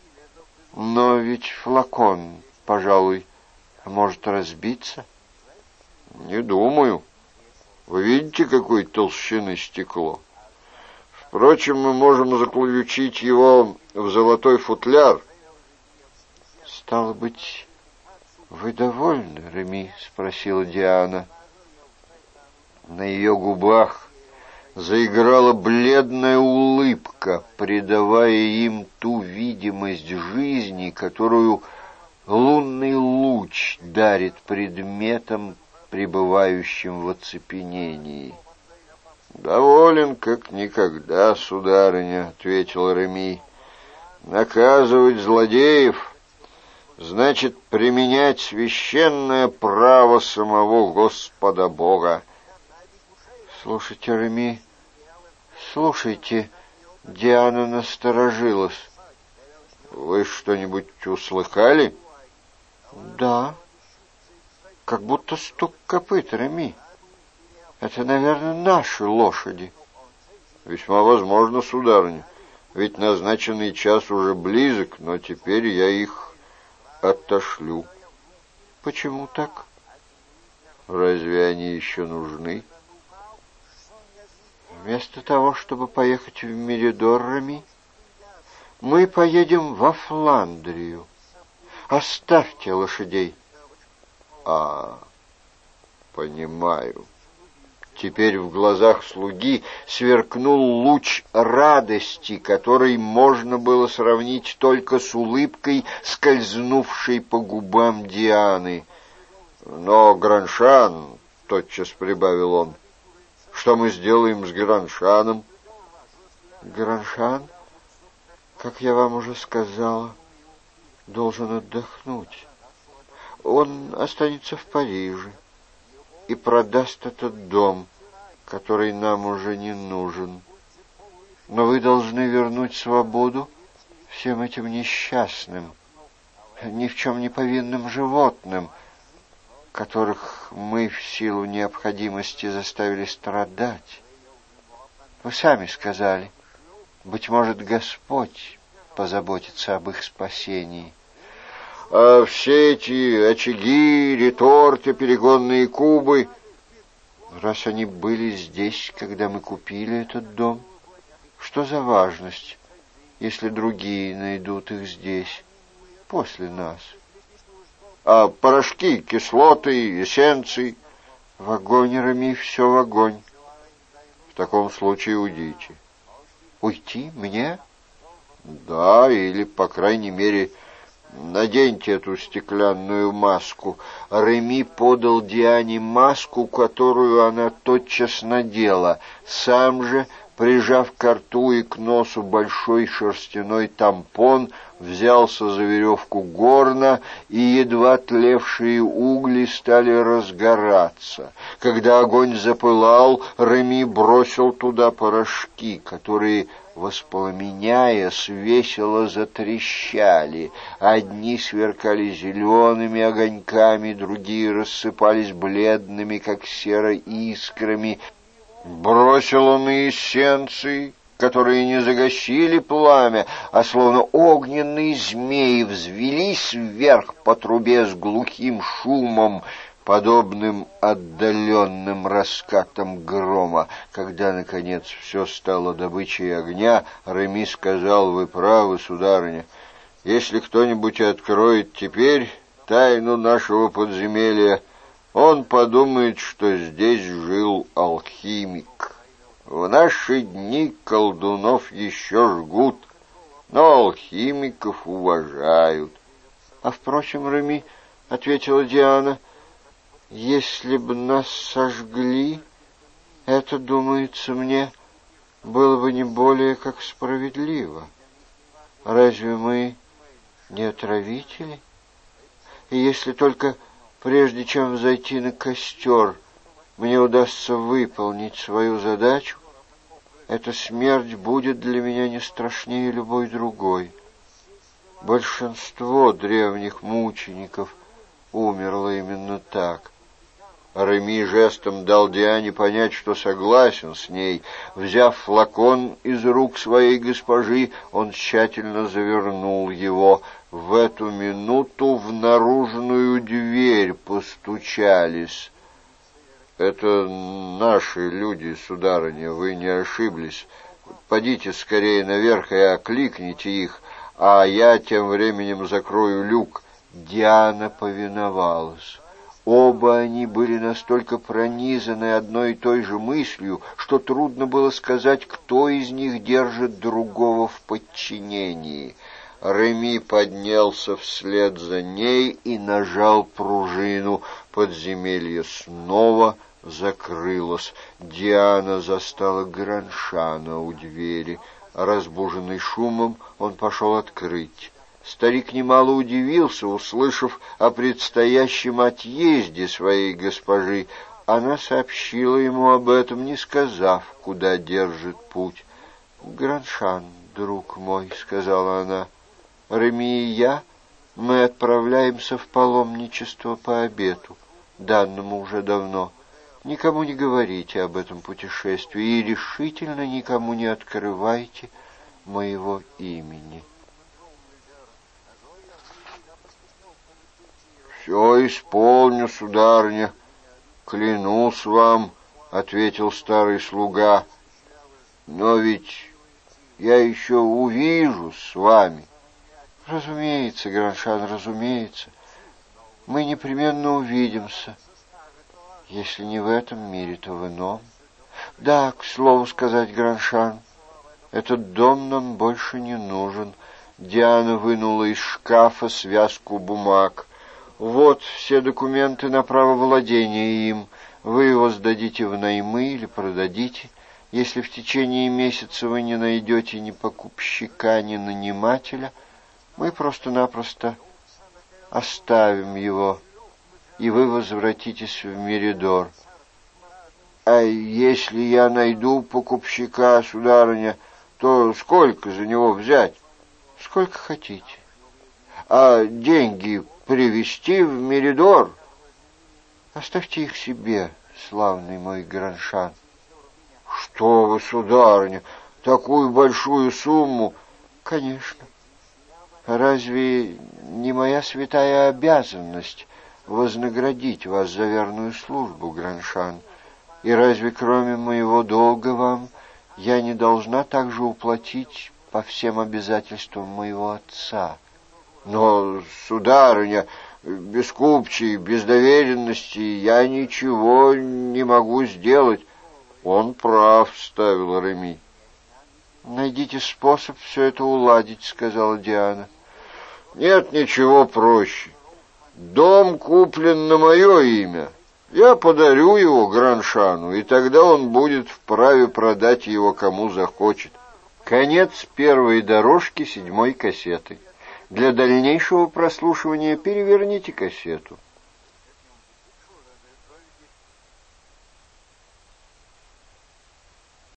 «Но ведь флакон, пожалуй, может разбиться». «Не думаю. Вы видите, какой толщины стекло? Впрочем, мы можем заключить его в золотой футляр». «Стало быть, вы довольны, Реми?» — спросила Диана. На ее губах заиграла бледная улыбка, придавая им ту видимость жизни, которую лунный луч дарит предметам, пребывающим в оцепенении. «Доволен, как никогда, сударыня», — ответил Реми. «Наказывать злодеев значит применять священное право самого Господа Бога». «Слушайте, Реми, слушайте», — Диана насторожилась. «Вы что-нибудь услыхали?» «Да, как будто стук копыт, Реми. Это, наверное, наши лошади». «Весьма возможно, сударыня, ведь назначенный час уже близок, но теперь я их отошлю». «Почему так?» «Разве они еще нужны?» «Вместо того, чтобы поехать в Меридор, Реми, мы поедем во Фландрию. Оставьте лошадей». «А, понимаю». Теперь в глазах слуги сверкнул луч радости, который можно было сравнить только с улыбкой, скользнувшей по губам Дианы. «Но Граншан», — тотчас прибавил он, — «что мы сделаем с Граншаном?» «Граншан, как я вам уже сказала, должен отдохнуть. Он останется в Париже и продаст этот дом, который нам уже не нужен». Но вы должны вернуть свободу всем этим несчастным, ни в чем не повинным животным, которых мы в силу необходимости заставили страдать. Вы сами сказали, быть может, Господь позаботится об их спасении. А все эти очаги, реторты, перегонные кубы, раз они были здесь, когда мы купили этот дом, что за важность, если другие найдут их здесь, после нас? А порошки, кислоты, эссенции? В огонь, Реми, все в огонь. В таком случае уйдите. Уйти? Мне? Да, или, по крайней мере, наденьте эту стеклянную маску. Реми подал Диане маску, которую она тотчас надела. Сам же, прижав к рту и к носу большой шерстяной тампон, взялся за веревку горна, и едва тлевшие угли стали разгораться. Когда огонь запылал, Реми бросил туда порошки, которые, воспламеняясь, весело затрещали. Одни сверкали зелеными огоньками, другие рассыпались бледными, как сера, искрами. Бросил он и эссенции, которые не загасили пламя, а словно огненные змеи взвелись вверх по трубе с глухим шумом, подобным отдаленным раскатам грома. Когда, наконец, все стало добычей огня, Реми сказал: «Вы правы, сударыня. Если кто-нибудь откроет теперь тайну нашего подземелья, он подумает, что здесь жил алхимик. В наши дни колдунов еще жгут, но алхимиков уважают». — А, впрочем, Реми, — ответила Диана, — если бы нас сожгли, это, думается мне, было бы не более как справедливо. Разве мы не отравители? И если только прежде чем взойти на костер мне удастся выполнить свою задачу, эта смерть будет для меня не страшнее любой другой. Большинство древних мучеников умерло именно так. Реми жестом дал Диане понять, что согласен с ней. Взяв флакон из рук своей госпожи, он тщательно завернул его. В эту минуту в наружную дверь постучались. «Это наши люди, сударыня, вы не ошиблись. Подите скорее наверх и окликните их, а я тем временем закрою люк». Диана повиновалась. Оба они были настолько пронизаны одной и той же мыслью, что трудно было сказать, кто из них держит другого в подчинении. Реми поднялся вслед за ней и нажал пружину. Подземелье снова закрылось. Диана застала Граншана у двери. Разбуженный шумом, он пошел открыть. Старик немало удивился, услышав о предстоящем отъезде своей госпожи. Она сообщила ему об этом, не сказав, куда держит путь. — Граншан, друг мой, — сказала она, — Реми и я, мы отправляемся в паломничество по обету, данному уже давно. Никому не говорите об этом путешествии и решительно никому не открывайте моего имени. — Все исполню, сударыня, клянусь вам, — ответил старый слуга. — Но ведь я еще увижусь с вами. — Разумеется, Граншан, разумеется. Мы непременно увидимся. Если не в этом мире, то в ином. Да, к слову сказать, Граншан, этот дом нам больше не нужен. Диана вынула из шкафа связку бумаг. Вот все документы на право владения им. Вы его сдадите в наймы или продадите. Если в течение месяца вы не найдете ни покупщика, ни нанимателя, мы просто-напросто оставим его, и вы возвратитесь в Меридор. — А если я найду покупщика, сударыня, то сколько за него взять? Сколько хотите. А деньги привезти в Меридор? Оставьте их себе, славный мой Граншан. Что вы, сударыня, такую большую сумму? Конечно. Разве не моя святая обязанность вознаградить вас за верную службу, Граншан? И разве кроме моего долга вам я не должна также уплатить по всем обязательствам моего отца? Но, сударыня, без купчей, без доверенности я ничего не могу сделать. Он прав, — вставил Реми. Найдите способ все это уладить, — сказала Диана. Нет ничего проще. Дом куплен на мое имя. Я подарю его Граншану, и тогда он будет вправе продать его кому захочет. Конец первой дорожки седьмой кассеты. Для дальнейшего прослушивания переверните кассету.